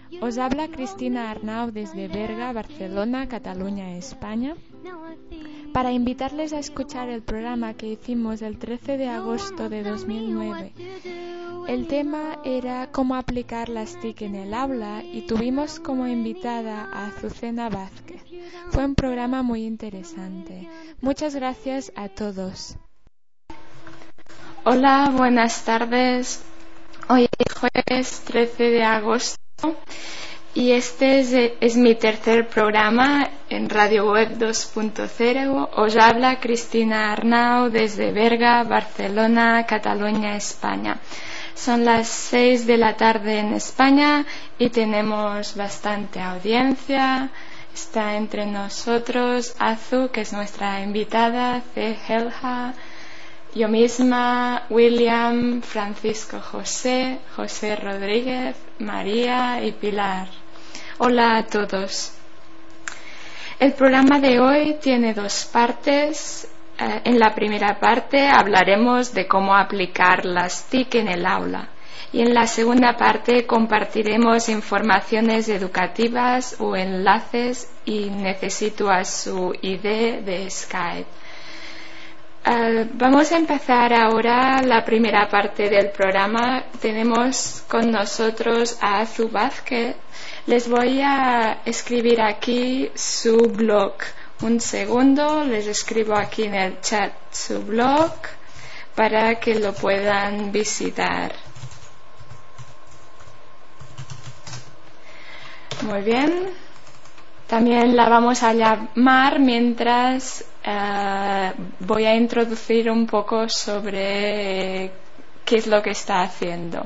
Os habla Cristina Arnau desde Berga, Barcelona, Cataluña, España, para invitarles a escuchar el programa que hicimos el 13 de agosto de 2009. El tema era cómo aplicar las TIC en el aula y tuvimos como invitada a Azucena Vázquez. Fue un programa muy interesante. Muchas gracias a todos. Hola, buenas tardes. Hoy es jueves 13 de agosto y este es mi tercer programa en Radio Web 2.0. Os habla Cristina Arnau desde Berga, Barcelona, Cataluña, España. Son las 6 de la tarde en España y tenemos bastante audiencia. Está entre nosotros Azu, que es nuestra invitada, C. Helja, yo misma, William, Francisco José, José Rodríguez, María y Pilar. Hola a todos. El programa de hoy tiene dos partes. En la primera parte hablaremos de cómo aplicar las TIC en el aula. Y en la segunda parte compartiremos informaciones educativas o enlaces y necesito a su ID de Skype. Vamos a empezar ahora la primera parte del programa. Tenemos con nosotros a Azu Vázquez. Les voy a escribir aquí su blog. Un segundo, les escribo aquí en el chat su blog para que lo puedan visitar. Muy bien. También la vamos a llamar mientras voy a introducir un poco sobre qué es lo que está haciendo.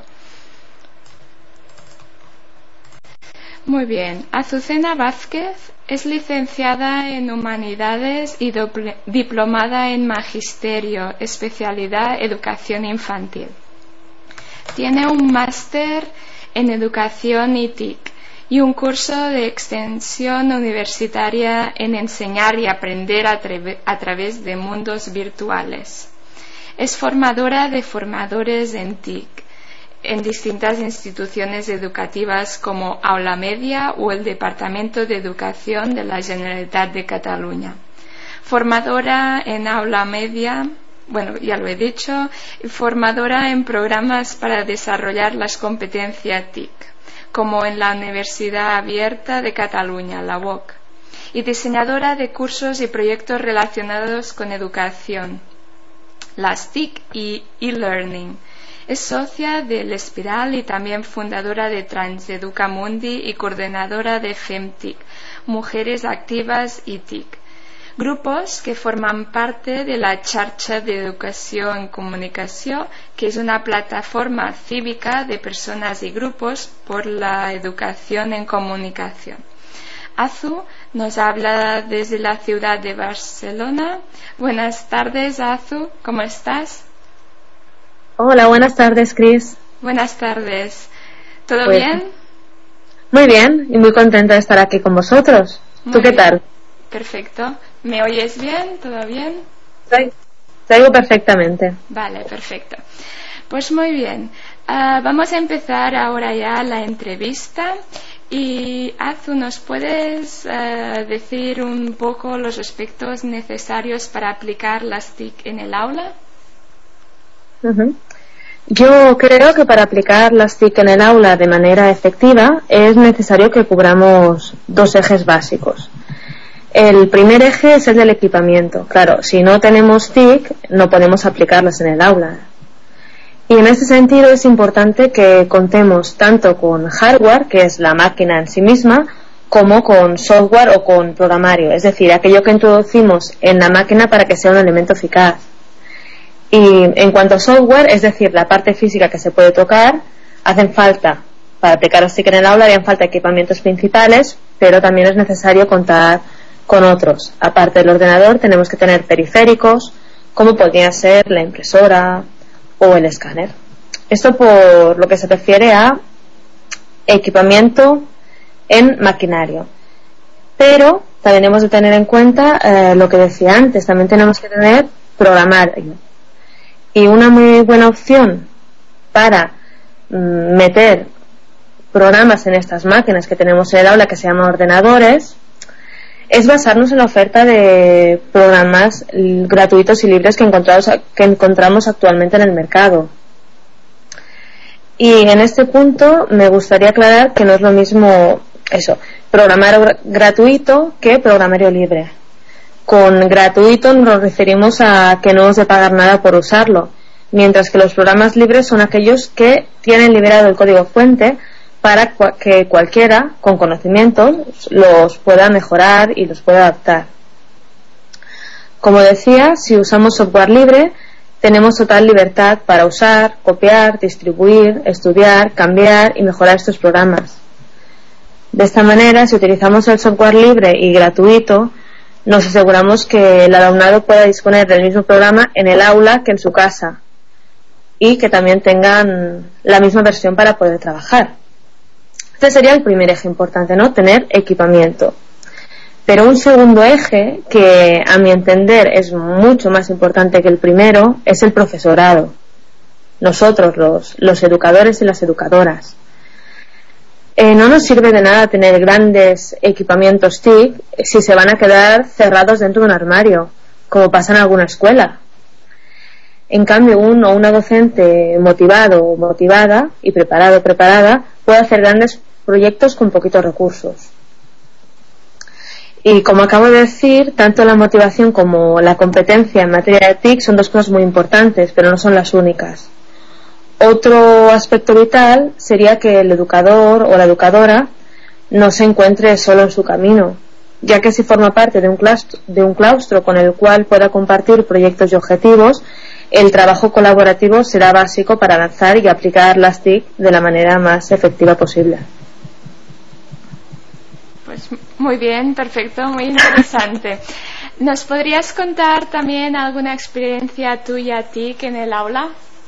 Muy bien. Azucena Vázquez es licenciada en Humanidades y diplomada en Magisterio, especialidad Educación Infantil. Tiene un máster en Educación y TIC y un curso de extensión universitaria en enseñar y aprender a través de mundos virtuales. Es formadora de formadores en TIC en distintas instituciones educativas como Aula Media o el Departamento de Educación de la Generalitat de Cataluña. Formadora en Aula Media, bueno, ya lo he dicho, y formadora en programas para desarrollar las competencias TIC, como en la Universidad Abierta de Cataluña, la UOC, y diseñadora de cursos y proyectos relacionados con educación, las TIC y e-learning. Es socia del Espiral y también fundadora de Transeduca Mundi y coordinadora de FemTIC, Mujeres Activas y TIC, grupos que forman parte de la Xarxa d'Educació en Comunicació, que es una plataforma cívica de personas y grupos por la educación en comunicación. Azu nos habla desde la ciudad de Barcelona. Buenas tardes, Azu, ¿cómo estás? Hola, buenas tardes, Cris. Buenas tardes. ¿Todo bien? Muy bien, y muy contenta de estar aquí con vosotros. ¿Tú qué tal? Perfecto. ¿Me oyes bien? ¿Todo bien? Te oigo perfectamente. Vale, perfecto. Pues muy bien. Vamos a empezar ahora ya la entrevista. Y Azu, ¿nos puedes decir un poco los aspectos necesarios para aplicar las TIC en el aula? Yo creo que para aplicar las TIC en el aula de manera efectiva es necesario que cubramos dos ejes básicos. El primer eje es el del equipamiento. Claro, si no tenemos TIC no podemos aplicarlas en el aula. Y en ese sentido es importante que contemos tanto con hardware, que es la máquina en sí misma, como con software o con programario, es decir, aquello que introducimos en la máquina para que sea un elemento eficaz. Y en cuanto a software, es decir, la parte física que se puede tocar, hacen falta, para aplicar las TIC en el aula, harían falta equipamientos principales, pero también es necesario contar con otros. Aparte del ordenador, tenemos que tener periféricos, como podría ser la impresora o el escáner. Esto por lo que se refiere a equipamiento en maquinario. Pero también hemos de tener en cuenta lo que decía antes, también tenemos que tener programario. Y una muy buena opción para meter programas en estas máquinas que tenemos en el aula, que se llaman ordenadores, es basarnos en la oferta de programas gratuitos y libres que encontramos actualmente en el mercado. Y en este punto me gustaría aclarar que no es lo mismo programario gratuito que programario libre. Con gratuito nos referimos a que no hemos de pagar nada por usarlo, mientras que los programas libres son aquellos que tienen liberado el código fuente para que cualquiera con conocimientos los pueda mejorar y los pueda adaptar. Como decía, si usamos software libre, tenemos total libertad para usar, copiar, distribuir, estudiar, cambiar y mejorar estos programas. De esta manera, si utilizamos el software libre y gratuito, nos aseguramos que el alumnado pueda disponer del mismo programa en el aula que en su casa y que también tengan la misma versión para poder trabajar. Este sería el primer eje importante, ¿no? Tener equipamiento. Pero un segundo eje, que a mi entender es mucho más importante que el primero, es el profesorado. Nosotros, los educadores y las educadoras. No nos sirve de nada tener grandes equipamientos TIC si se van a quedar cerrados dentro de un armario, como pasa en alguna escuela. En cambio, una docente motivado o motivada y preparado o preparada puede hacer grandes proyectos con poquitos recursos. Y como acabo de decir, tanto la motivación como la competencia en materia de TIC son dos cosas muy importantes, pero no son las únicas. Otro aspecto vital sería que el educador o la educadora no se encuentre solo en su camino, ya que si forma parte de un claustro con el cual pueda compartir proyectos y objetivos, el trabajo colaborativo será básico para avanzar y aplicar las TIC de la manera más efectiva posible. Pues muy bien, perfecto, muy interesante. ¿Nos podrías contar también alguna experiencia tuya TIC en el aula?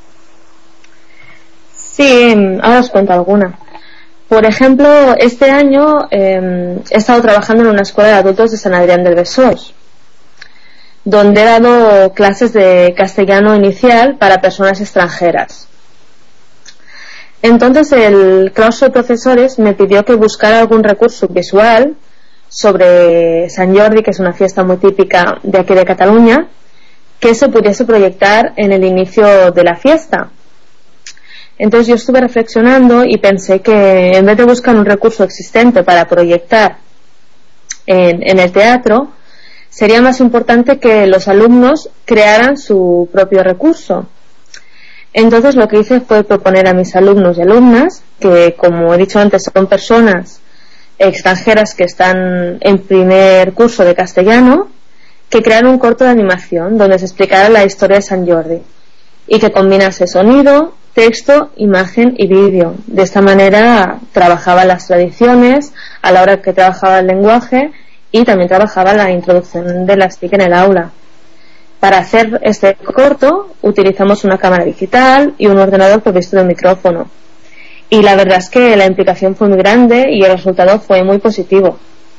Sí, ahora os cuento alguna. Por ejemplo, este año he estado trabajando en una escuela de adultos de San Adrián del Besós, donde he dado clases de castellano inicial para personas extranjeras. Entonces el claustro de profesores me pidió que buscara algún recurso visual sobre Sant Jordi, que es una fiesta muy típica de aquí de Cataluña, que se pudiese proyectar en el inicio de la fiesta. Entonces yo estuve reflexionando y pensé que en vez de buscar un recurso existente para proyectar en el teatro, sería más importante que los alumnos crearan su propio recurso. Entonces lo que hice fue proponer a mis alumnos y alumnas, que como he dicho antes son personas extranjeras que están en primer curso de castellano, que crearan un corto de animación donde se explicara la historia de Sant Jordi y que combinase sonido, texto, imagen y vídeo. De esta manera trabajaba las tradiciones a la hora que trabajaba el lenguaje y también trabajaba la introducción de las TIC en el aula. Para hacer este corto utilizamos una cámara digital y un ordenador provisto de un micrófono. Y la verdad es que la implicación fue muy grande y el resultado fue muy positivo.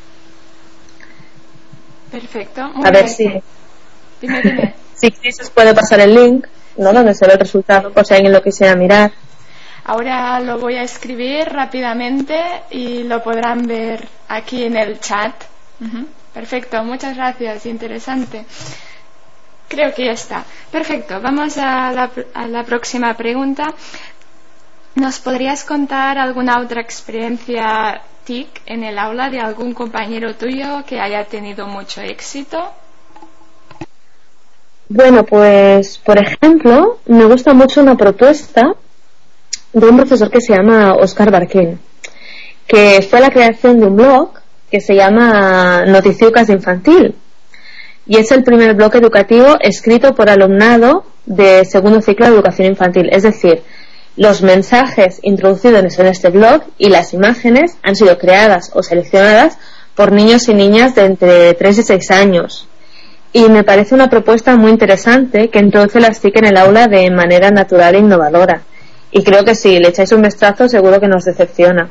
Perfecto. A ver si... Dime. Si os puede pasar el link, ¿no? Donde se ve el resultado, por si alguien lo quisiera mirar. Ahora lo voy a escribir rápidamente y lo podrán ver aquí en el chat. Perfecto, muchas gracias, interesante. Creo que ya está. Perfecto, vamos a la próxima pregunta. ¿Nos podrías contar alguna otra experiencia TIC en el aula de algún compañero tuyo que haya tenido mucho éxito? Bueno, pues, por ejemplo, me gusta mucho una propuesta de un profesor que se llama Óscar Barquín, que fue la creación de un blog que se llama Noticiucas de Infantil. Y es el primer blog educativo escrito por alumnado de segundo ciclo de educación infantil. Es decir, los mensajes introducidos en este blog y las imágenes han sido creadas o seleccionadas por niños y niñas de entre 3 y 6 años. Y me parece una propuesta muy interesante que introduce las TIC en el aula de manera natural e innovadora. Y creo que si le echáis un vistazo seguro que nos decepciona.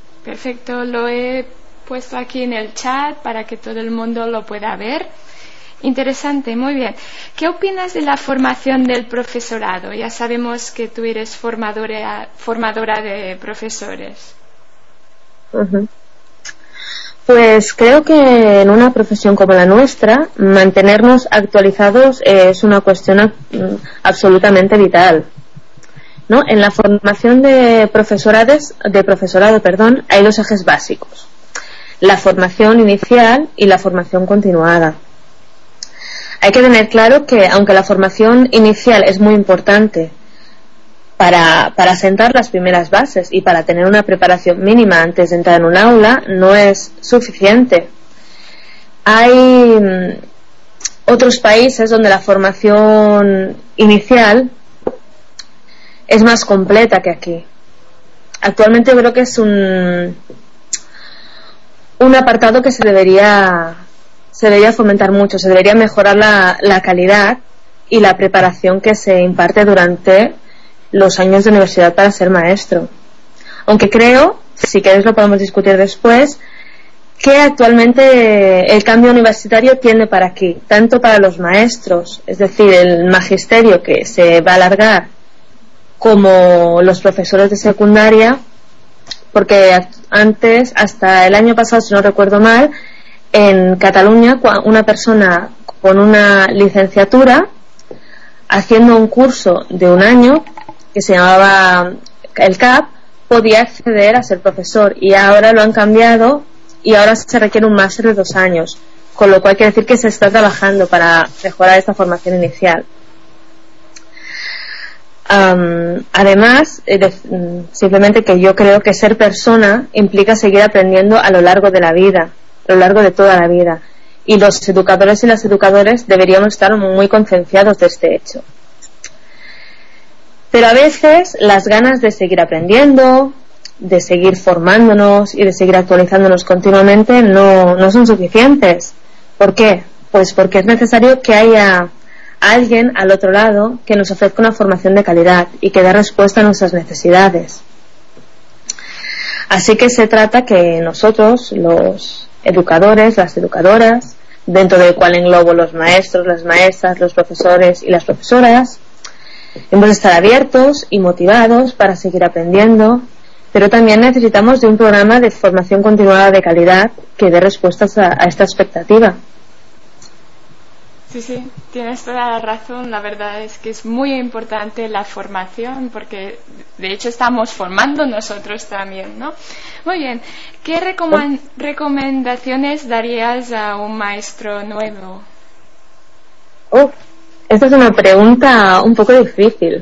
Perfecto, lo he puesto aquí en el chat para que todo el mundo lo pueda ver. Interesante, muy bien. ¿Qué opinas de la formación del profesorado? Ya sabemos que tú eres formadora de profesores. Uh-huh. Pues creo que en una profesión como la nuestra, mantenernos actualizados es una cuestión absolutamente vital, ¿no? En la formación de profesorado, hay dos ejes básicos: la formación inicial y la formación continuada. Hay que tener claro que, aunque la formación inicial es muy importante para sentar las primeras bases y para tener una preparación mínima antes de entrar en un aula, no es suficiente. Hay otros países donde la formación inicial es más completa que aquí. Actualmente yo creo que es un apartado que se debería fomentar mucho, se debería mejorar la calidad y la preparación que se imparte durante los años de universidad para ser maestro. Aunque creo, si queréis lo podemos discutir después, que actualmente el cambio universitario tiende para aquí, tanto para los maestros, es decir, el magisterio que se va a alargar, como los profesores de secundaria, porque antes, hasta el año pasado, si no recuerdo mal, en Cataluña una persona con una licenciatura haciendo un curso de un año que se llamaba el CAP podía acceder a ser profesor, y ahora lo han cambiado y ahora se requiere un máster de 2 años, con lo cual quiere decir que se está trabajando para mejorar esta formación inicial. Además, simplemente que yo creo que ser persona implica seguir aprendiendo a lo largo de la vida, a lo largo de toda la vida, y los educadores y las educadoras deberíamos estar muy concienciados de este hecho. Pero a veces las ganas de seguir aprendiendo, de seguir formándonos y de seguir actualizándonos continuamente no son suficientes. ¿Por qué? Pues porque es necesario que haya alguien al otro lado que nos ofrezca una formación de calidad y que dé respuesta a nuestras necesidades. Así que se trata que nosotros, los educadores, las educadoras, dentro del cual englobo los maestros, las maestras, los profesores y las profesoras, hemos de estar abiertos y motivados para seguir aprendiendo, pero también necesitamos de un programa de formación continuada de calidad que dé respuestas a esta expectativa. Sí, tienes toda la razón. La verdad es que es muy importante la formación, porque de hecho estamos formando nosotros también, ¿no? Muy bien. ¿Qué recomendaciones darías a un maestro nuevo? Esta es una pregunta un poco difícil.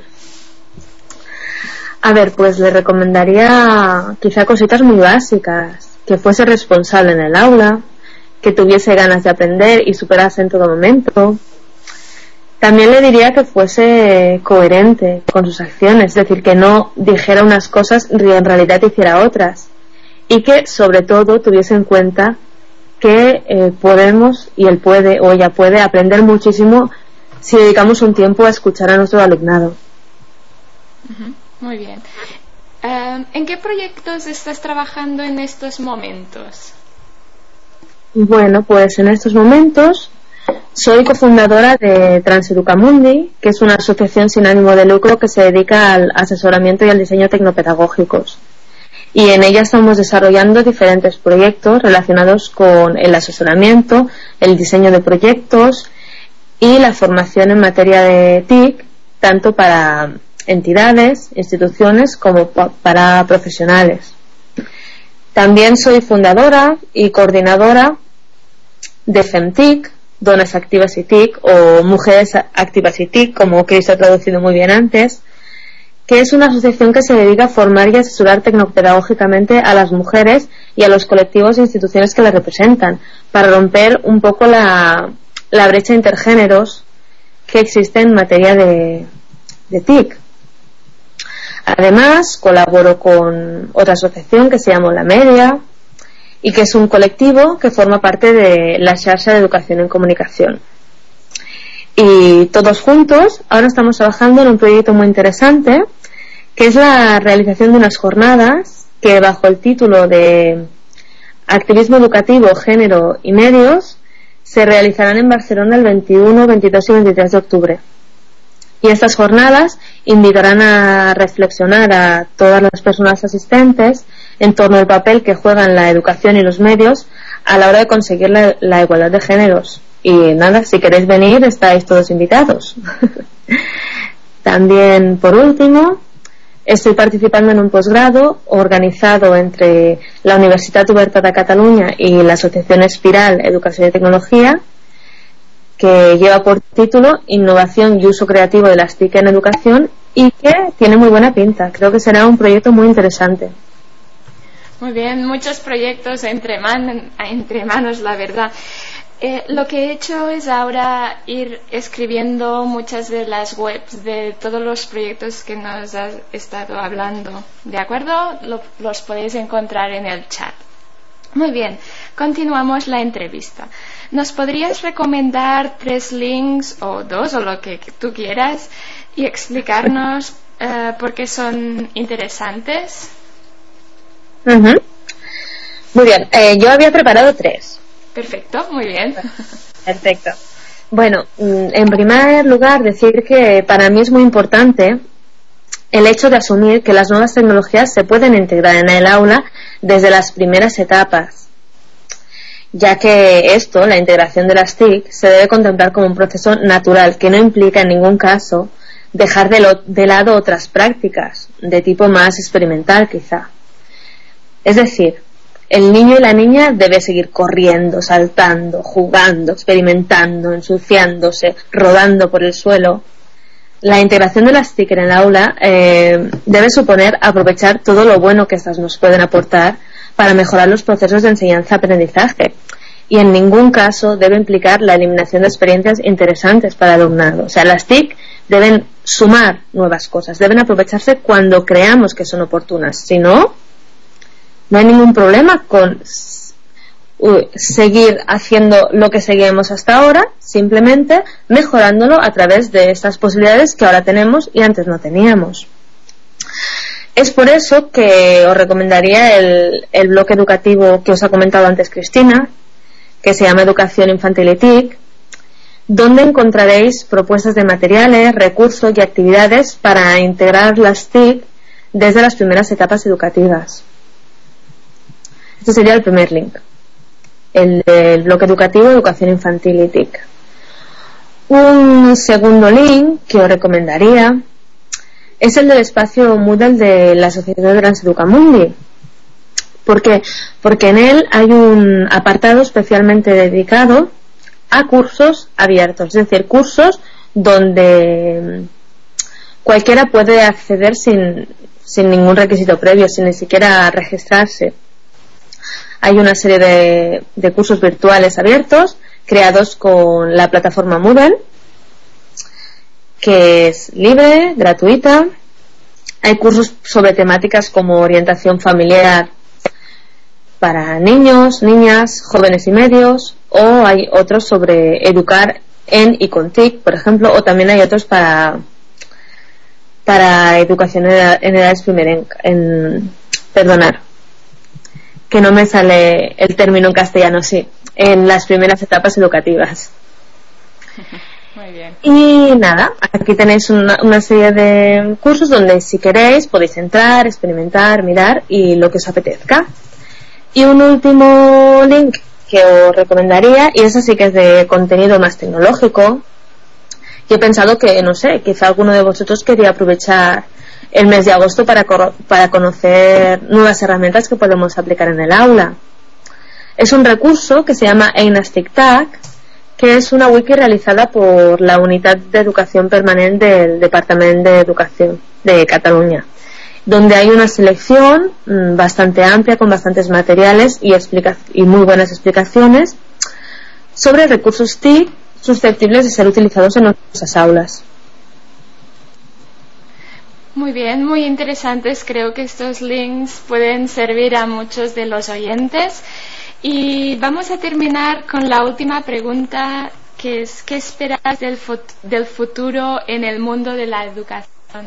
A ver, pues le recomendaría quizá cositas muy básicas: que fuese responsable en el aula, que tuviese ganas de aprender y superarse en todo momento. También le diría que fuese coherente con sus acciones, es decir, que no dijera unas cosas y en realidad hiciera otras, y que sobre todo tuviese en cuenta que podemos, y él puede o ella puede, aprender muchísimo si dedicamos un tiempo a escuchar a nuestro alumnado. Muy bien. ¿En qué proyectos estás trabajando en estos momentos? Bueno, pues en estos momentos soy cofundadora de Transeducamundi, que es una asociación sin ánimo de lucro que se dedica al asesoramiento y al diseño tecnopedagógicos. Y en ella estamos desarrollando diferentes proyectos relacionados con el asesoramiento, el diseño de proyectos y la formación en materia de TIC, tanto para entidades, instituciones como para profesionales. También soy fundadora y coordinadora de FemTIC, Dones Activas y TIC, o Mujeres Activas y TIC, como Chris ha traducido muy bien antes, que es una asociación que se dedica a formar y asesorar tecnopedagógicamente a las mujeres y a los colectivos e instituciones que las representan, para romper un poco la brecha intergéneros que existe en materia de TIC. Además, colaboro con otra asociación que se llama La Media, y que es un colectivo que forma parte de la Xarxa de Educación en Comunicación. Y todos juntos ahora estamos trabajando en un proyecto muy interesante, que es la realización de unas jornadas que, bajo el título de Activismo Educativo, Género y Medios, se realizarán en Barcelona el 21, 22 y 23 de octubre. Y estas jornadas invitarán a reflexionar a todas las personas asistentes en torno al papel que juegan la educación y los medios a la hora de conseguir la igualdad de géneros. Y nada, si queréis venir, estáis todos invitados. También, por último, estoy participando en un posgrado organizado entre la Universitat Oberta de Cataluña y la Asociación Espiral Educación y Tecnología, que lleva por título Innovación y uso creativo de las TIC en educación, y que tiene muy buena pinta. Creo que será un proyecto muy interesante. Muy bien, muchos proyectos entre manos, la verdad. Lo que he hecho es ahora ir escribiendo muchas de las webs de todos los proyectos que nos has estado hablando. ¿De acuerdo? Los podéis encontrar en el chat. Muy bien, continuamos la entrevista. ¿Nos podrías recomendar 3 links o 2 o lo que tú quieras y explicarnos por qué son interesantes? Uh-huh. Muy bien, yo había preparado 3. Perfecto, muy bien. Perfecto. Bueno, en primer lugar, decir que para mí es muy importante el hecho de asumir que las nuevas tecnologías se pueden integrar en el aula desde las primeras etapas, ya que esto, la integración de las TIC, se debe contemplar como un proceso natural que no implica en ningún caso dejar de lado otras prácticas de tipo más experimental, quizá. Es decir, el niño y la niña debe seguir corriendo, saltando, jugando, experimentando, ensuciándose, rodando por el suelo. La integración de las TIC en el aula debe suponer aprovechar todo lo bueno que estas nos pueden aportar para mejorar los procesos de enseñanza-aprendizaje, y en ningún caso debe implicar la eliminación de experiencias interesantes para el alumnado. O sea, las TIC deben sumar nuevas cosas, deben aprovecharse cuando creamos que son oportunas. Si no, no hay ningún problema con seguir haciendo lo que seguimos hasta ahora, simplemente mejorándolo a través de estas posibilidades que ahora tenemos y antes no teníamos. Es por eso que os recomendaría el bloque educativo que os ha comentado antes Cristina, que se llama Educación Infantil y TIC, donde encontraréis propuestas de materiales, recursos y actividades para integrar las TIC desde las primeras etapas educativas. Este sería el primer link, el del bloque educativo Educación Infantil y TIC. Un segundo link que os recomendaría es el del espacio Moodle de la Asociación de Transeducamundi. ¿Por qué? Porque en él hay un apartado especialmente dedicado a cursos abiertos, es decir, cursos donde cualquiera puede acceder sin ningún requisito previo, sin ni siquiera registrarse. Hay una serie de cursos virtuales abiertos creados con la plataforma Moodle, que es libre, gratuita. Hay cursos sobre temáticas como orientación familiar para niños, niñas, jóvenes y medios, o hay otros sobre educar en y con TIC, por ejemplo, o también hay otros para educación en edades perdonar, que no me sale el término en castellano, sí, en las primeras etapas educativas. Muy bien. Y nada, aquí tenéis una serie de cursos donde si queréis podéis entrar, experimentar, mirar y lo que os apetezca. Y un último link que os recomendaría, y ese sí que es de contenido más tecnológico, y he pensado que, no sé, quizá alguno de vosotros quería aprovechar el mes de agosto para conocer nuevas herramientas que podemos aplicar en el aula. Es un recurso que se llama Eines TIC-TAC, que es una wiki realizada por la Unitat d'Educació Permanent del Departament d'Educació de Cataluña, donde hay una selección bastante amplia con bastantes materiales y muy buenas explicaciones sobre recursos TIC susceptibles de ser utilizados en nuestras aulas. Muy bien, muy interesantes. Creo que estos links pueden servir a muchos de los oyentes. Y vamos a terminar con la última pregunta, que es: ¿qué esperas del futuro en el mundo de la educación?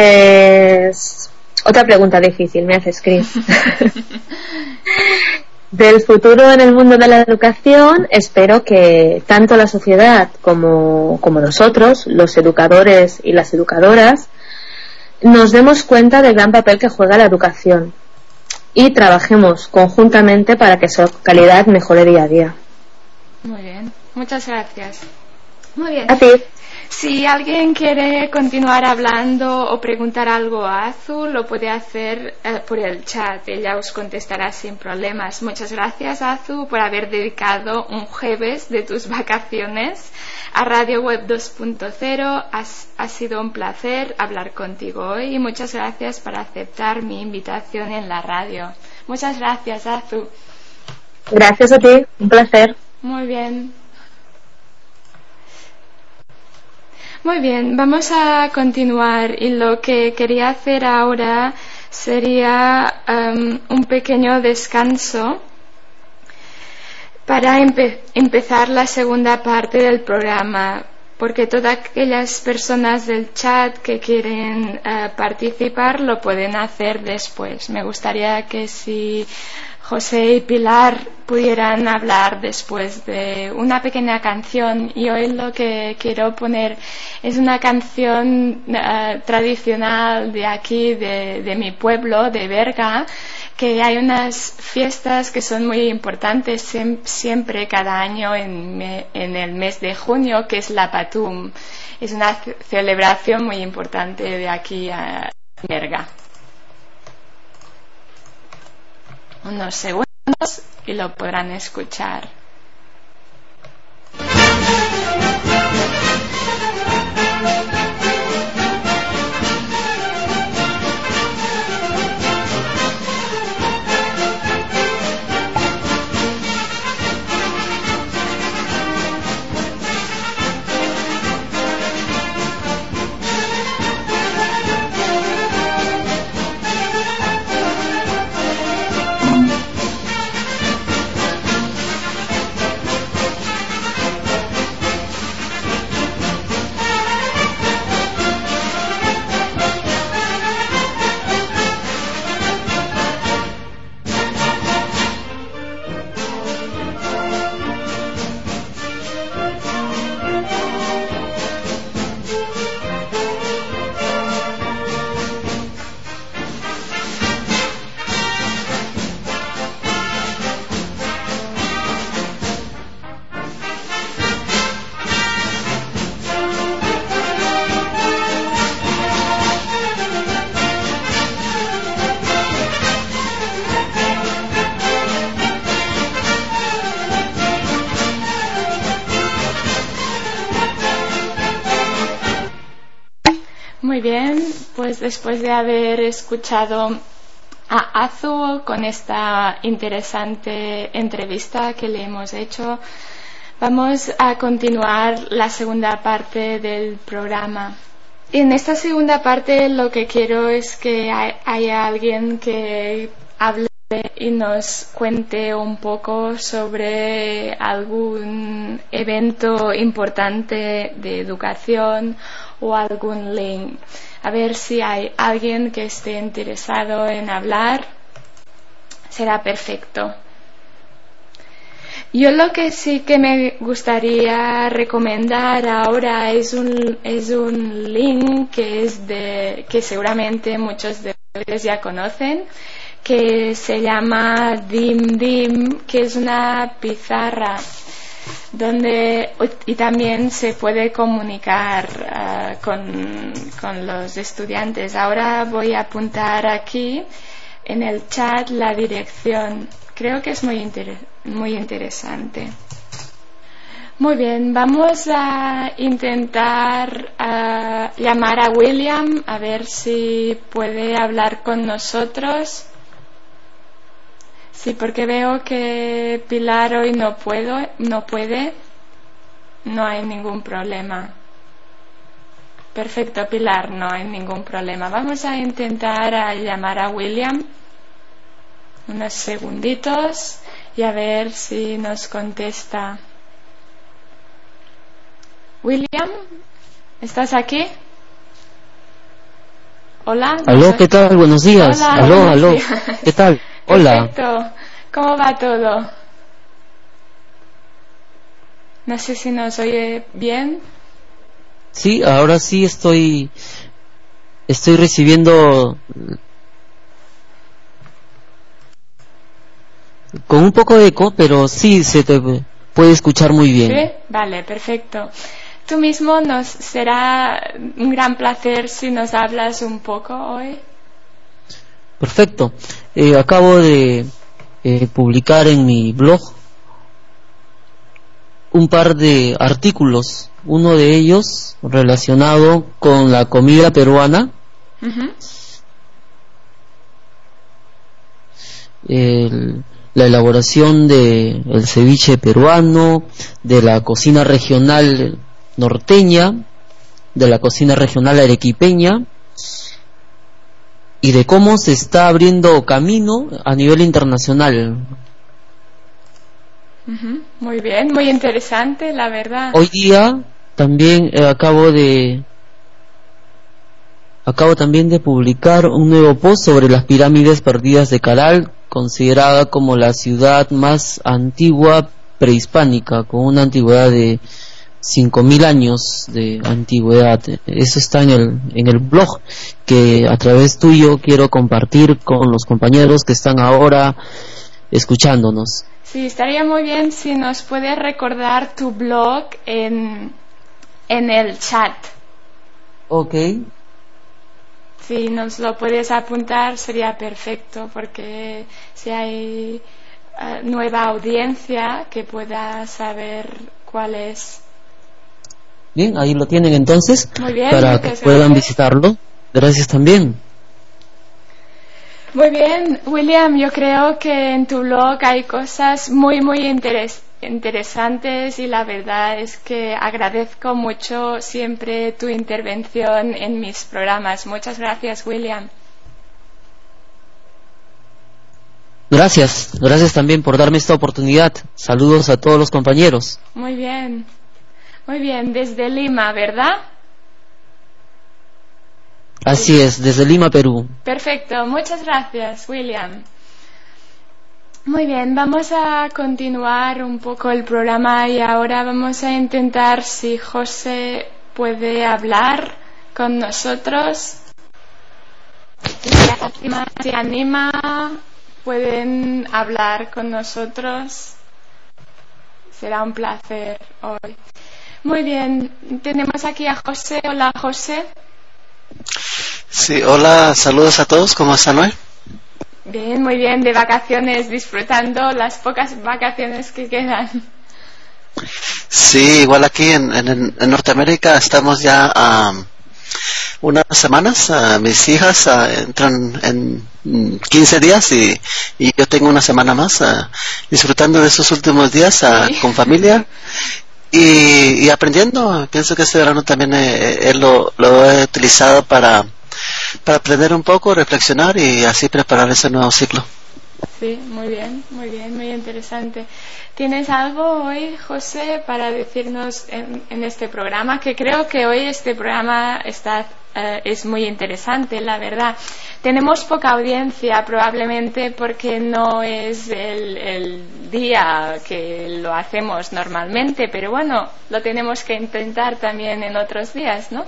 Pues otra pregunta difícil me haces, Chris. Del futuro en el mundo de la educación, espero que tanto la sociedad como nosotros, los educadores y las educadoras, nos demos cuenta del gran papel que juega la educación y trabajemos conjuntamente para que su calidad mejore día a día. Muy bien, muchas gracias. Muy bien. A ti. Si alguien quiere continuar hablando o preguntar algo a Azu, lo puede hacer por el chat. Ella os contestará sin problemas. Muchas gracias, Azu, por haber dedicado un jueves de tus vacaciones a Radio Web 2.0. Ha sido un placer hablar contigo hoy y muchas gracias por aceptar mi invitación en la radio. Muchas gracias, Azu. Gracias a ti, un placer. Muy bien. Muy bien, vamos a continuar y lo que quería hacer ahora sería un pequeño descanso para empezar la segunda parte del programa, porque todas aquellas personas del chat que quieren participar lo pueden hacer después. Me gustaría que si José y Pilar pudieran hablar después de una pequeña canción, y hoy lo que quiero poner es una canción tradicional de aquí, de mi pueblo, de Berga, que hay unas fiestas que son muy importantes siempre cada año en el mes de junio, que es la Patum. Es una celebración muy importante de aquí a Berga. Unos segundos y lo podrán escuchar. Muy bien, pues después de haber escuchado a Azu con esta interesante entrevista que le hemos hecho, vamos a continuar la segunda parte del programa. En esta segunda parte lo que quiero es que haya alguien que hable y nos cuente un poco sobre algún evento importante de educación o algún link. A ver si hay alguien que esté interesado en hablar. Será perfecto. Yo lo que sí que me gustaría recomendar ahora es un link que seguramente muchos de ustedes ya conocen, que se llama DimDim, que es una pizarra y también se puede comunicar con los estudiantes. Ahora voy a apuntar aquí en el chat la dirección. Creo que es muy interesante. Muy bien, vamos a intentar llamar a William a ver si puede hablar con nosotros. Sí, porque veo que Pilar hoy no puede. No hay ningún problema. Perfecto, Pilar, no hay ningún problema. Vamos a intentar llamar a William unos segunditos y a ver si nos contesta. William, ¿estás aquí? Hola. Aló, ¿qué tal? Buenos días. Hola, aló, buenos aló. días. ¿Qué tal? Hola. Perfecto. ¿Cómo va todo? No sé si nos oye bien. Sí, ahora sí estoy recibiendo con un poco de eco, pero sí se te puede escuchar muy bien. ¿Sí? Vale, perfecto. Tú mismo nos será un gran placer si nos hablas un poco hoy. Perfecto. Acabo de publicar en mi blog un par de artículos, uno de ellos relacionado con la comida peruana, la elaboración de el ceviche peruano, de la cocina regional norteña, de la cocina regional arequipeña, y de cómo se está abriendo camino a nivel internacional. Muy bien, muy interesante, la verdad. Hoy día también acabo también de publicar un nuevo post sobre las pirámides perdidas de Caral, considerada como la ciudad más antigua prehispánica, con una antigüedad de 5.000 años de antigüedad. Eso está en el blog que a través tuyo quiero compartir con los compañeros que están ahora escuchándonos. Sí, estaría muy bien si nos puedes recordar tu blog en el chat. Ok. Si nos lo puedes apuntar sería perfecto, porque si hay nueva audiencia que pueda saber cuál es. Bien, ahí lo tienen entonces. Muy bien, para que puedan visitarlo. Gracias también. Muy bien, William, yo creo que en tu blog hay cosas muy interesantes y la verdad es que agradezco mucho siempre tu intervención en mis programas. Muchas gracias, William. Gracias también por darme esta oportunidad. Saludos a todos los compañeros. Muy bien, desde Lima, ¿verdad? Así es, desde Lima, Perú. Perfecto, muchas gracias, William. Muy bien, vamos a continuar un poco el programa y ahora vamos a intentar si José puede hablar con nosotros. Si se anima, pueden hablar con nosotros. Será un placer hoy. Muy bien, tenemos aquí a José. Hola, José. Sí, hola, saludos a todos, ¿cómo están hoy? Bien, muy bien, de vacaciones, disfrutando las pocas vacaciones que quedan. Sí, igual aquí en Norteamérica estamos ya unas semanas, mis hijas entran en 15 días y yo tengo una semana más disfrutando de esos últimos días con familia. Y aprendiendo. Pienso que este verano también lo he utilizado para aprender un poco, reflexionar y así preparar ese nuevo ciclo. Sí, muy bien, muy interesante. ¿Tienes algo hoy, José, para decirnos en este programa? Que creo que hoy este programa es muy interesante, la verdad. Tenemos poca audiencia probablemente porque no es el día que lo hacemos normalmente, pero bueno, lo tenemos que intentar también en otros días, ¿no?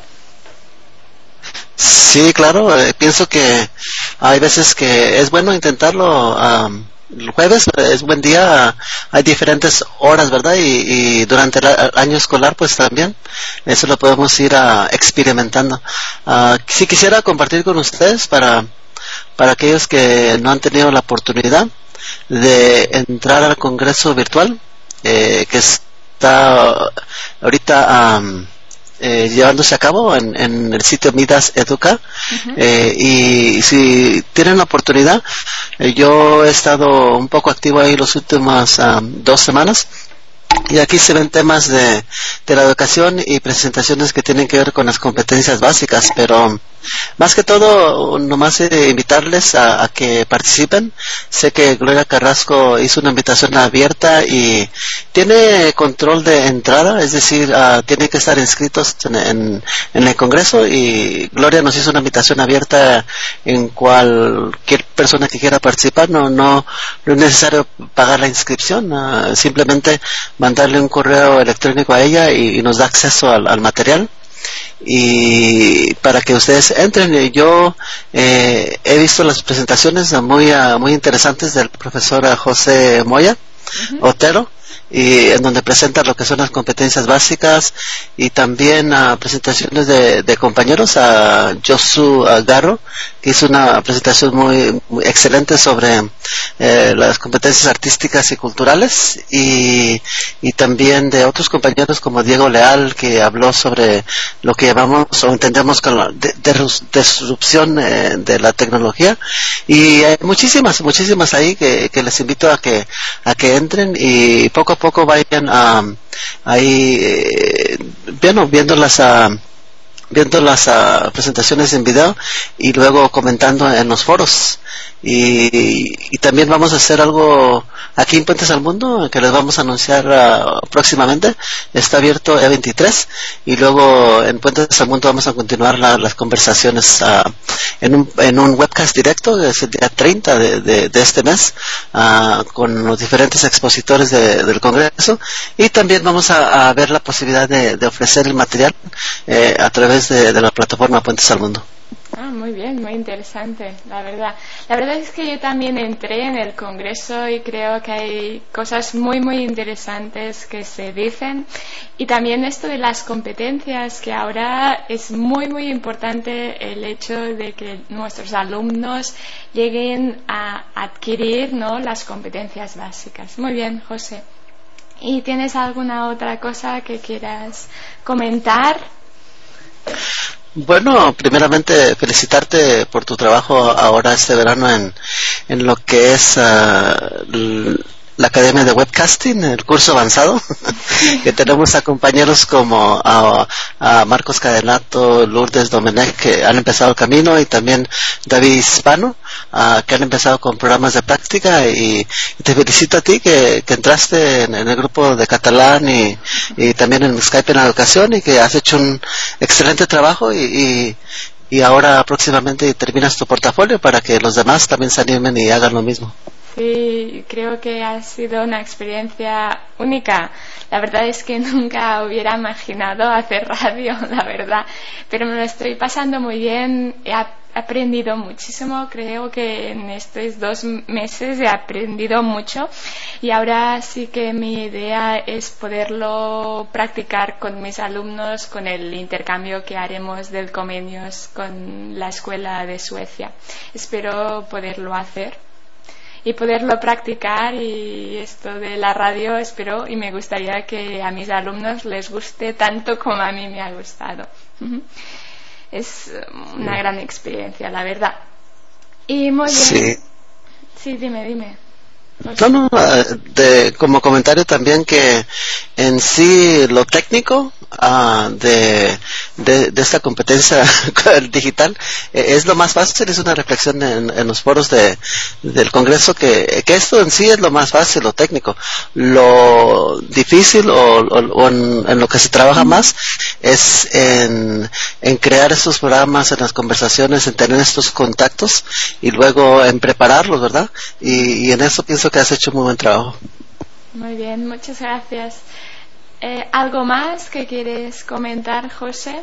Sí, claro, pienso que hay veces que es bueno intentarlo. El jueves es buen día, hay diferentes horas, ¿verdad? Y durante el año escolar pues también eso lo podemos ir experimentando. Si quisiera compartir con ustedes para aquellos que no han tenido la oportunidad de entrar al Congreso virtual que está ahorita llevándose a cabo en el sitio Midas Educa. Y si tienen la oportunidad, yo he estado un poco activo ahí las últimas 2 semanas Y aquí se ven temas de la educación y presentaciones que tienen que ver con las competencias básicas, pero más que todo, nomás invitarles a que participen. Sé que Gloria Carrasco hizo una invitación abierta y tiene control de entrada, es decir, tienen que estar inscritos en el Congreso, y Gloria nos hizo una invitación abierta en cualquier persona que quiera participar. No es necesario pagar la inscripción, simplemente mandarle un correo electrónico a ella y nos da acceso al material, y para que ustedes entren. Yo he visto las presentaciones muy interesantes del profesor José Moya Otero, y en donde presenta lo que son las competencias básicas, y también presentaciones de compañeros, a Josu Garro, que hizo una presentación muy excelente sobre las competencias artísticas y culturales, y también de otros compañeros como Diego Leal, que habló sobre lo que llamamos o entendemos con la disrupción de la tecnología, y hay muchísimas ahí que les invito a que entren, y poco a poco vayan ahí viendo las presentaciones en video, y luego comentando en los foros. Y también vamos a hacer algo aquí en Puentes al Mundo que les vamos a anunciar próximamente. Está abierto E23, y luego en Puentes al Mundo vamos a continuar las conversaciones en un webcast directo. Es el día 30 de este mes, con los diferentes expositores del Congreso, y también vamos a ver la posibilidad de ofrecer el material a través de la plataforma Puentes al Mundo. Muy bien, muy interesante, la verdad. La verdad es que yo también entré en el Congreso y creo que hay cosas muy interesantes que se dicen, y también esto de las competencias, que ahora es muy importante el hecho de que nuestros alumnos lleguen a adquirir, ¿no?, las competencias básicas. Muy bien, José. ¿Y tienes alguna otra cosa que quieras comentar? Bueno, primeramente felicitarte por tu trabajo ahora este verano en lo que es la Academia de Webcasting, el curso avanzado, que tenemos a compañeros como a Marcos Cadenato, Lourdes Domenech, que han empezado el camino, y también David Hispano, que han empezado con programas de práctica, y te felicito a ti que entraste en el grupo de catalán y también en Skype en la educación, y que has hecho un excelente trabajo, y ahora próximamente terminas tu portafolio para que los demás también se animen y hagan lo mismo. Sí, creo que ha sido una experiencia única. La verdad es que nunca hubiera imaginado hacer radio, la verdad, pero me lo estoy pasando muy bien. He aprendido muchísimo. Creo que en estos 2 meses he aprendido mucho, y ahora sí que mi idea es poderlo practicar con mis alumnos, con el intercambio que haremos del Comenius con la Escuela de Suecia. Espero poderlo hacer y poderlo practicar, y esto de la radio espero y me gustaría que a mis alumnos les guste tanto como a mí me ha gustado. Es una gran experiencia, la verdad. Y muy bien. Sí, dime. No, como comentario también, que en sí lo técnico de esta competencia digital es lo más fácil. Es una reflexión en los foros del Congreso, que esto en sí es lo más fácil, lo técnico. Lo difícil o en lo que se trabaja más es en crear estos programas, en las conversaciones, en tener estos contactos, y luego en prepararlos, ¿verdad? Y en eso pienso que has hecho muy buen trabajo. Muy bien, muchas gracias. ¿Algo más que quieres comentar, José?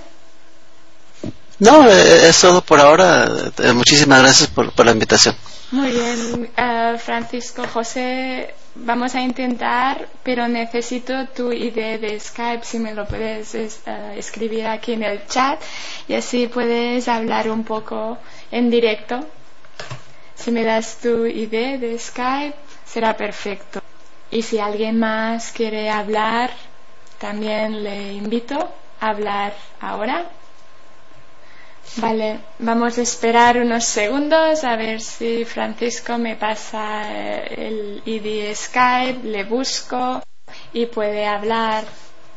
No, es todo por ahora. Muchísimas gracias por la invitación. Muy bien, Francisco, José, vamos a intentar, pero necesito tu ID de Skype, si me lo puedes escribir aquí en el chat, y así puedes hablar un poco en directo. Si me das tu ID de Skype, será perfecto. Y si alguien más quiere hablar, también le invito a hablar ahora. Vale, vamos a esperar unos segundos a ver si Francisco me pasa el ID Skype, le busco y puede hablar.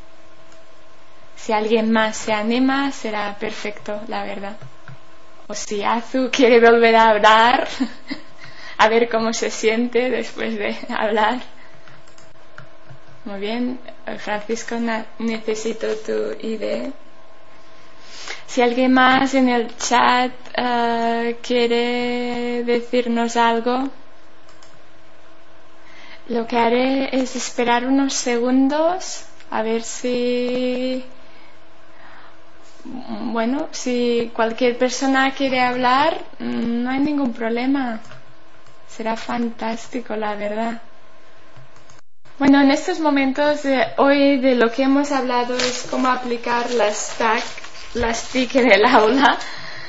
Si alguien más se anima, será perfecto, la verdad. O si Azu quiere volver a hablar, a ver cómo se siente después de hablar. Muy bien, Francisco, necesito tu idea. Si alguien más en el chat quiere decirnos algo, lo que haré es esperar unos segundos a ver si cualquier persona quiere hablar, no hay ningún problema. Será fantástico, la verdad. Bueno, en estos momentos hoy de lo que hemos hablado es cómo aplicar las TIC en el aula.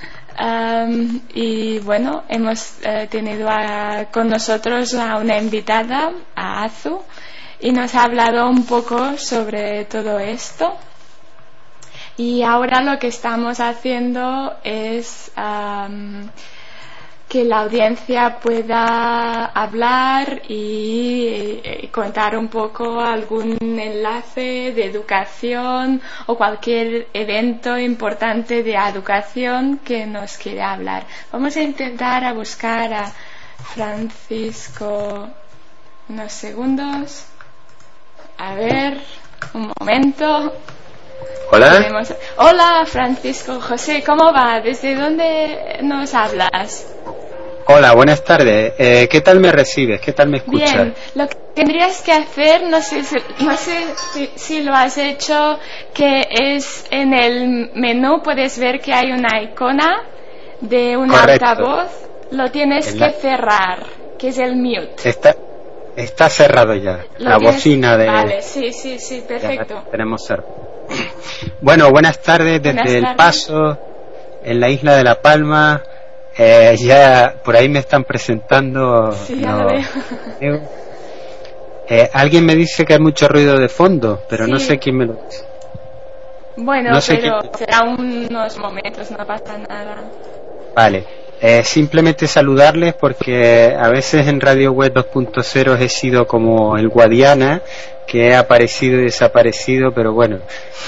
Y bueno, hemos tenido con nosotros a una invitada, a Azu, y nos ha hablado un poco sobre todo esto. Y ahora lo que estamos haciendo es que la audiencia pueda hablar y contar un poco algún enlace de educación o cualquier evento importante de educación que nos quiera hablar. Vamos a intentar buscar a Francisco unos segundos. A ver, un momento. Hola. Hola, Francisco. José, ¿cómo va? ¿Desde dónde nos hablas? Hola, buenas tardes. ¿Qué tal me recibes? ¿Qué tal me escuchas? Bien, lo que tendrías que hacer, no sé si lo has hecho, que es en el menú puedes ver que hay una icona de un altavoz. Lo tienes que cerrar, que es el mute. Está cerrado ya. La bocina de... Vale, sí, perfecto. Tenemos cerrado. Bueno, buenas tardes desde El Paso, en la isla de La Palma. Ya por ahí me están presentando. Sí, ya lo veo. Alguien me dice que hay mucho ruido de fondo, pero sí. No sé quién me lo dice. Bueno, no sé pero será unos momentos, no pasa nada. Vale. Simplemente saludarles porque a veces en Radio Web 2.0 he sido como el Guadiana, que he aparecido y desaparecido, pero bueno,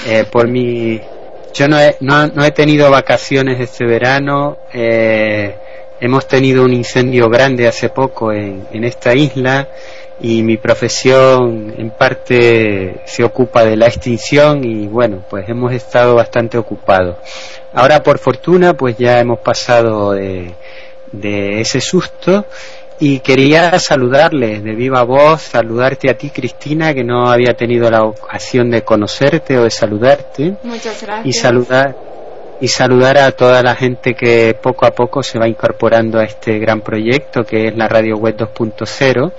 yo no he tenido vacaciones este verano. Hemos tenido un incendio grande hace poco en esta isla y mi profesión en parte se ocupa de la extinción y bueno, pues hemos estado bastante ocupados. Ahora por fortuna pues ya hemos pasado de ese susto y quería saludarles de viva voz, saludarte a ti, Cristina, que no había tenido la ocasión de conocerte o de saludarte. Muchas gracias. Y saludar a toda la gente que poco a poco se va incorporando a este gran proyecto que es la Radio Web 2.0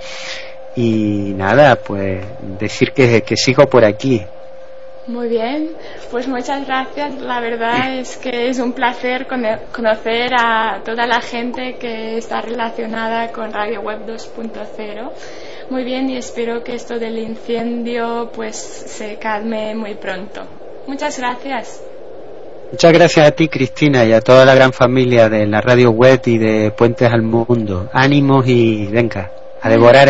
y nada, pues decir que sigo por aquí. Muy bien, pues muchas gracias. La verdad es que es un placer conocer a toda la gente que está relacionada con Radio Web 2.0. Muy bien, y espero que esto del incendio pues se calme muy pronto. Muchas gracias. Muchas gracias a ti, Cristina, y a toda la gran familia de la Radio Web y de Puentes al Mundo. Ánimos y venga, a devorar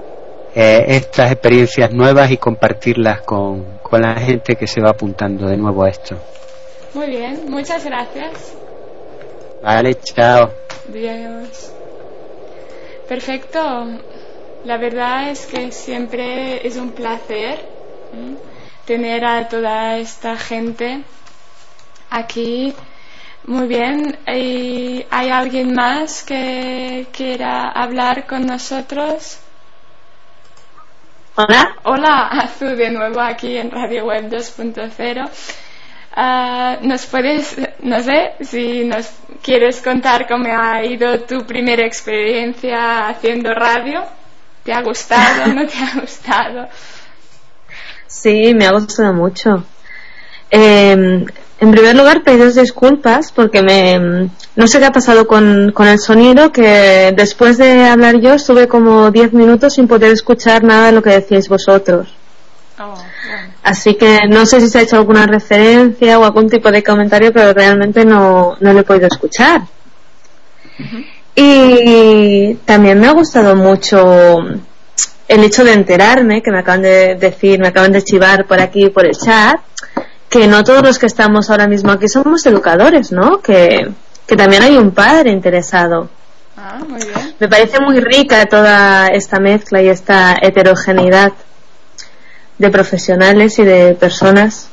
estas experiencias nuevas y compartirlas con la gente que se va apuntando de nuevo a esto. Muy bien, muchas gracias. Vale, chao. Adiós. Perfecto. La verdad es que siempre es un placer tener a toda esta gente aquí. Muy bien. ¿Hay alguien más que quiera hablar con nosotros? Hola. Hola, Azu, de nuevo aquí en Radio Web 2.0. ¿Nos puedes, no sé, si nos quieres contar cómo ha ido tu primera experiencia haciendo radio? ¿Te ha gustado? ¿No te ha gustado? Sí, me ha gustado mucho. En primer lugar, pediros disculpas porque no sé qué ha pasado con el sonido, que después de hablar yo estuve como 10 minutos sin poder escuchar nada de lo que decíais vosotros. Oh, bueno. Así que no sé si se ha hecho alguna referencia o algún tipo de comentario, pero realmente no lo he podido escuchar. Uh-huh. Y también me ha gustado mucho el hecho de enterarme, que me acaban de decir, me acaban de chivar por aquí, por el chat, que no todos los que estamos ahora mismo aquí somos educadores, ¿no? Que también hay un padre interesado. Ah, muy bien. Me parece muy rica toda esta mezcla y esta heterogeneidad de profesionales y de personas.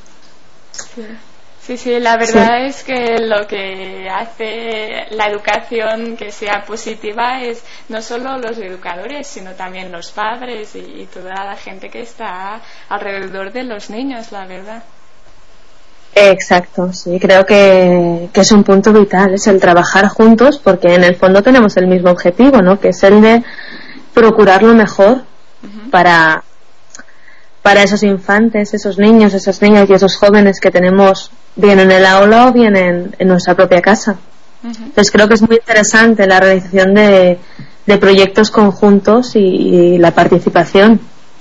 Sí, la verdad es que lo que hace la educación que sea positiva es no solo los educadores, sino también los padres y toda la gente que está alrededor de los niños, la verdad. Exacto, sí, creo que es un punto vital, es el trabajar juntos, porque en el fondo tenemos el mismo objetivo, ¿no? Que es el de procurar lo mejor para esos infantes, esos niños, esas niñas y esos jóvenes que tenemos bien en el aula o bien en nuestra propia casa. Entonces creo que es muy interesante la realización de proyectos conjuntos y la participación.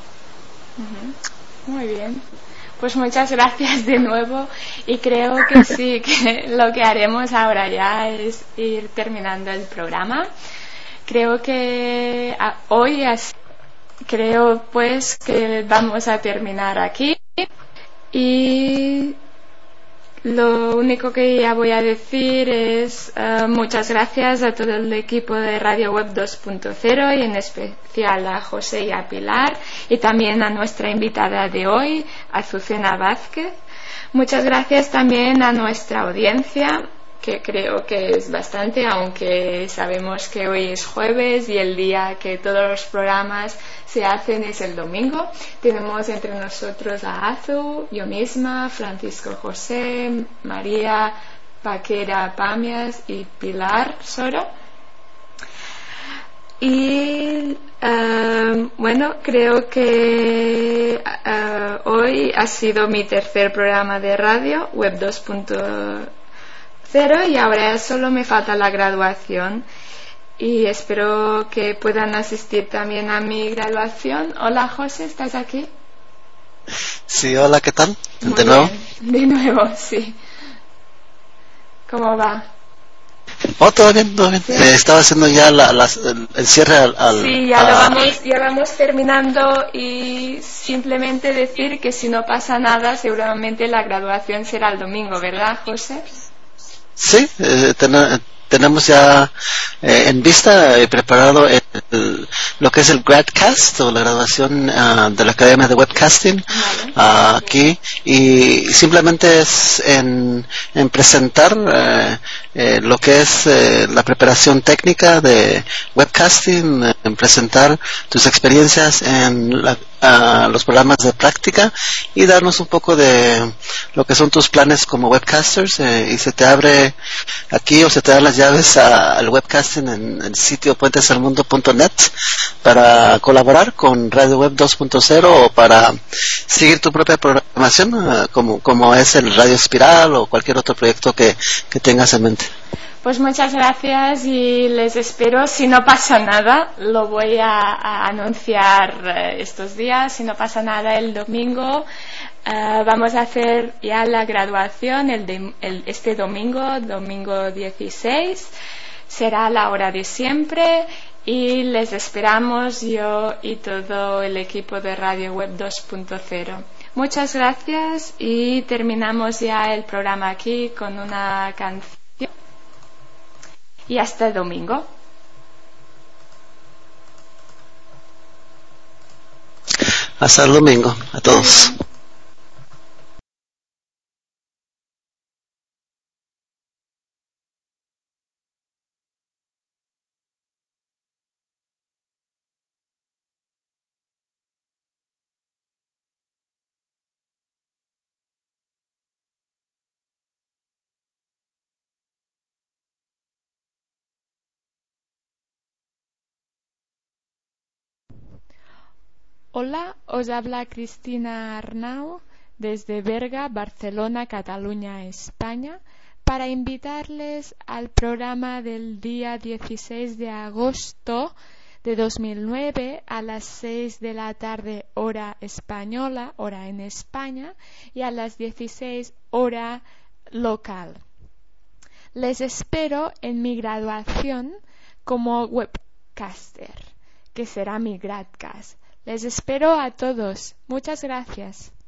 Muy bien. Pues muchas gracias de nuevo, y creo que sí, que lo que haremos ahora ya es ir terminando el programa. Creo que hoy creo pues que vamos a terminar aquí, y lo único que ya voy a decir es muchas gracias a todo el equipo de Radio Web 2.0 y en especial a José y a Pilar, y también a nuestra invitada de hoy, Azucena Vázquez. Muchas gracias también a nuestra audiencia, que creo que es bastante, aunque sabemos que hoy es jueves y el día que todos los programas se hacen es el domingo. Tenemos entre nosotros a Azu, yo misma, Francisco José, María Paquera Pamias y Pilar Soro. Y bueno, creo que hoy ha sido mi tercer programa de radio, Web 2.0, y ahora solo me falta la graduación, y espero que puedan asistir también a mi graduación. Hola José, ¿estás aquí? Sí, hola, ¿qué tal? Muy nuevo? bien. De nuevo, sí. ¿Cómo va? Oh, todo bien, todo bien. Sí. Estaba haciendo ya el cierre al sí, ya vamos terminando, y simplemente decir que si no pasa nada, seguramente la graduación será el domingo, ¿verdad, José? Sí, tenemos ya en vista preparado lo que es el Gradcast, o la graduación de la Academia de Webcasting, aquí, y simplemente es en presentar lo que es la preparación técnica de webcasting, en presentar tus experiencias en los programas de práctica, y darnos un poco de lo que son tus planes como webcasters, y se te abre aquí, o se te dan las llaves al webcasting en el sitio puentesalmundo.net para colaborar con Radio Web 2.0 o para seguir tu propia programación, como es el Radio Espiral o cualquier otro proyecto que tengas en mente. Pues muchas gracias, y les espero. Si no pasa nada, lo voy a anunciar estos días. Si no pasa nada, el domingo vamos a hacer ya la graduación este domingo 16. Será a la hora de siempre, y les esperamos, yo y todo el equipo de Radio Web 2.0. Muchas gracias, y terminamos ya el programa aquí con una canción. Y hasta el domingo. Hasta el domingo, a todos. Hola, os habla Cristina Arnau desde Berga, Barcelona, Cataluña, España, para invitarles al programa del día 16 de agosto de 2009 a las 6 de la tarde, hora española, hora en España, y a las 16 hora local. Les espero en mi graduación como webcaster, que será mi Gradcast. Les espero a todos. Muchas gracias.